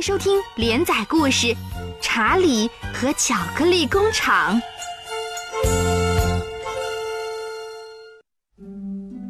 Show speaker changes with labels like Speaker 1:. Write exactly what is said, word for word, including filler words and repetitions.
Speaker 1: 迎收听连载故事《查理和巧克力工厂》。